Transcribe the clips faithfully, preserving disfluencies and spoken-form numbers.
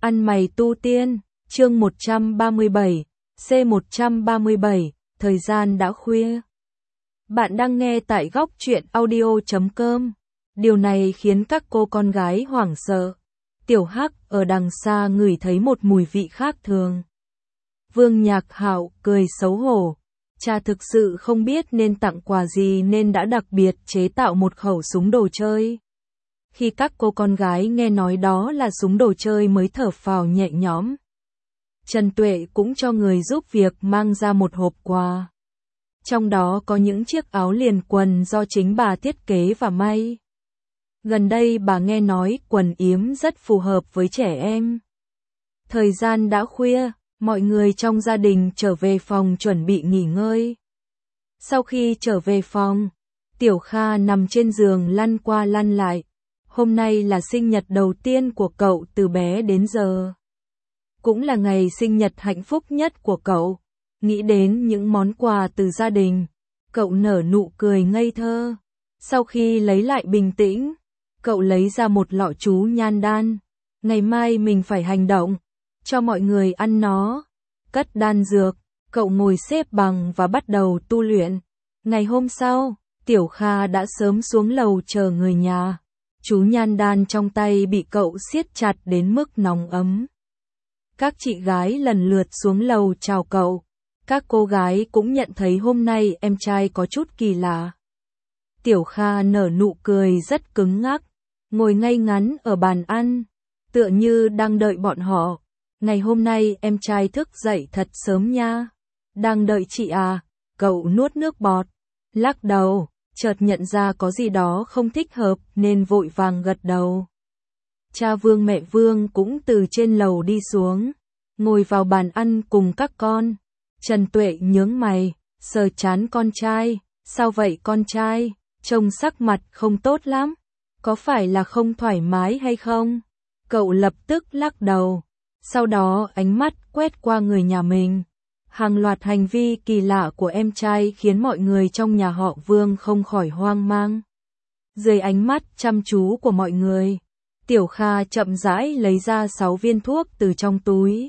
Ăn mày tu tiên, chương một trăm ba mươi bảy, C một trăm ba mươi bảy, thời gian đã khuya. Bạn đang nghe tại góc truyện audio chấm com. Điều này khiến các cô con gái hoảng sợ. Tiểu Hắc ở đằng xa ngửi thấy một mùi vị khác thường. Vương Nhạc Hạo cười xấu hổ. Cha thực sự không biết nên tặng quà gì nên đã đặc biệt chế tạo một khẩu súng đồ chơi. Khi các cô con gái nghe nói đó là súng đồ chơi mới thở phào nhẹ nhõm. Trần Tuệ cũng cho người giúp việc mang ra một hộp quà. Trong đó có những chiếc áo liền quần do chính bà thiết kế và may. Gần đây bà nghe nói quần yếm rất phù hợp với trẻ em. Thời gian đã khuya, mọi người trong gia đình trở về phòng chuẩn bị nghỉ ngơi. Sau khi trở về phòng, Tiểu Kha nằm trên giường lăn qua lăn lại. Hôm nay là sinh nhật đầu tiên của cậu từ bé đến giờ. Cũng là ngày sinh nhật hạnh phúc nhất của cậu. Nghĩ đến những món quà từ gia đình, cậu nở nụ cười ngây thơ. Sau khi lấy lại bình tĩnh, cậu lấy ra một lọ chú nhan đan. Ngày mai mình phải hành động, cho mọi người ăn nó. Cất đan dược, cậu ngồi xếp bằng và bắt đầu tu luyện. Ngày hôm sau, Tiểu Kha đã sớm xuống lầu chờ người nhà. Chú nhan đan trong tay bị cậu siết chặt đến mức nóng ấm. Các chị gái lần lượt xuống lầu chào cậu. Các cô gái cũng nhận thấy hôm nay em trai có chút kỳ lạ. Tiểu Kha nở nụ cười rất cứng ngắc, ngồi ngay ngắn ở bàn ăn, tựa như đang đợi bọn họ. Ngày hôm nay em trai thức dậy thật sớm nha. Đang đợi chị à? Cậu nuốt nước bọt, lắc đầu. Chợt nhận ra có gì đó không thích hợp nên vội vàng gật đầu. Cha Vương mẹ Vương cũng từ trên lầu đi xuống, ngồi vào bàn ăn cùng các con. Trần Tuệ nhướng mày, sờ trán con trai. Sao vậy con trai? Trông sắc mặt không tốt lắm. Có phải là không thoải mái hay không? Cậu lập tức lắc đầu. Sau đó ánh mắt quét qua người nhà mình. Hàng loạt hành vi kỳ lạ của em trai khiến mọi người trong nhà họ Vương không khỏi hoang mang. Dưới ánh mắt chăm chú của mọi người, Tiểu Kha chậm rãi lấy ra sáu viên thuốc từ trong túi.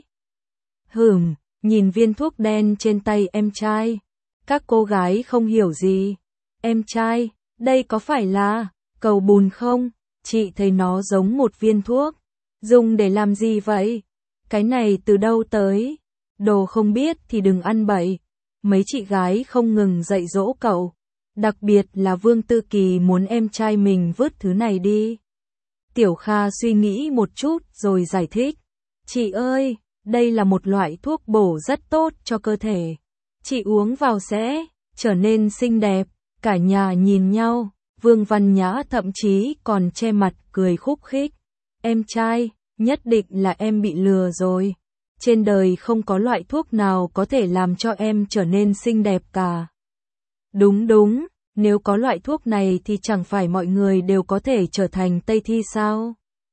Hửm, nhìn viên thuốc đen trên tay em trai. Các cô gái không hiểu gì. Em trai, đây có phải là cầu bùn không? Chị thấy nó giống một viên thuốc. Dùng để làm gì vậy? Cái này từ đâu tới? Đồ không biết thì đừng ăn bậy. Mấy chị gái không ngừng dạy dỗ cậu. Đặc biệt là Vương Tư Kỳ muốn em trai mình vứt thứ này đi. Tiểu Kha suy nghĩ một chút rồi giải thích. Chị ơi, đây là một loại thuốc bổ rất tốt cho cơ thể. Chị uống vào sẽ trở nên xinh đẹp. Cả nhà nhìn nhau, Vương Văn Nhã thậm chí còn che mặt cười khúc khích. Em trai, nhất định là em bị lừa rồi. Trên đời không có loại thuốc nào có thể làm cho em trở nên xinh đẹp cả. Đúng đúng, nếu có loại thuốc này thì chẳng phải mọi người đều có thể trở thành Tây Thi sao?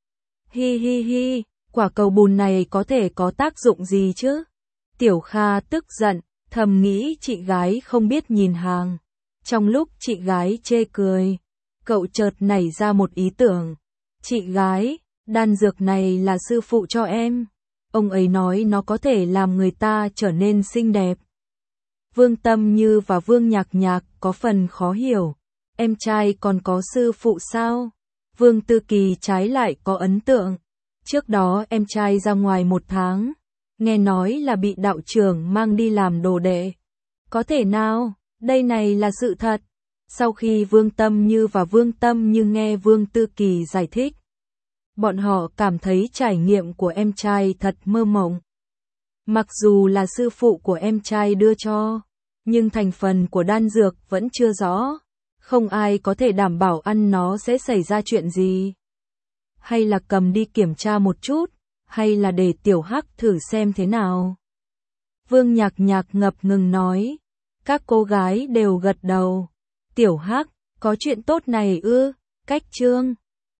Hi hi hi, quả cầu bùn này có thể có tác dụng gì chứ? Tiểu Kha tức giận, thầm nghĩ chị gái không biết nhìn hàng. Trong lúc chị gái chê cười, cậu chợt nảy ra một ý tưởng. Chị gái, đan dược này là sư phụ cho em. Ông ấy nói nó có thể làm người ta trở nên xinh đẹp. Vương Tâm Như và Vương Nhạc Nhạc có phần khó hiểu. Em trai còn có sư phụ sao? Vương Tư Kỳ trái lại có ấn tượng. Trước đó em trai ra ngoài một tháng. Nghe nói là bị đạo trưởng mang đi làm đồ đệ. Có thể nào, đây này là sự thật. Sau khi Vương Tâm Như và Vương Tâm Như nghe Vương Tư Kỳ giải thích, bọn họ cảm thấy trải nghiệm của em trai thật mơ mộng. Mặc dù là sư phụ của em trai đưa cho, nhưng thành phần của đan dược vẫn chưa rõ. Không ai có thể đảm bảo ăn nó sẽ xảy ra chuyện gì. Hay là cầm đi kiểm tra một chút, hay là để Tiểu Hắc thử xem thế nào. Vương Nhạc Nhạc ngập ngừng nói. Các cô gái đều gật đầu. Tiểu Hắc, có chuyện tốt này ư? Cách chương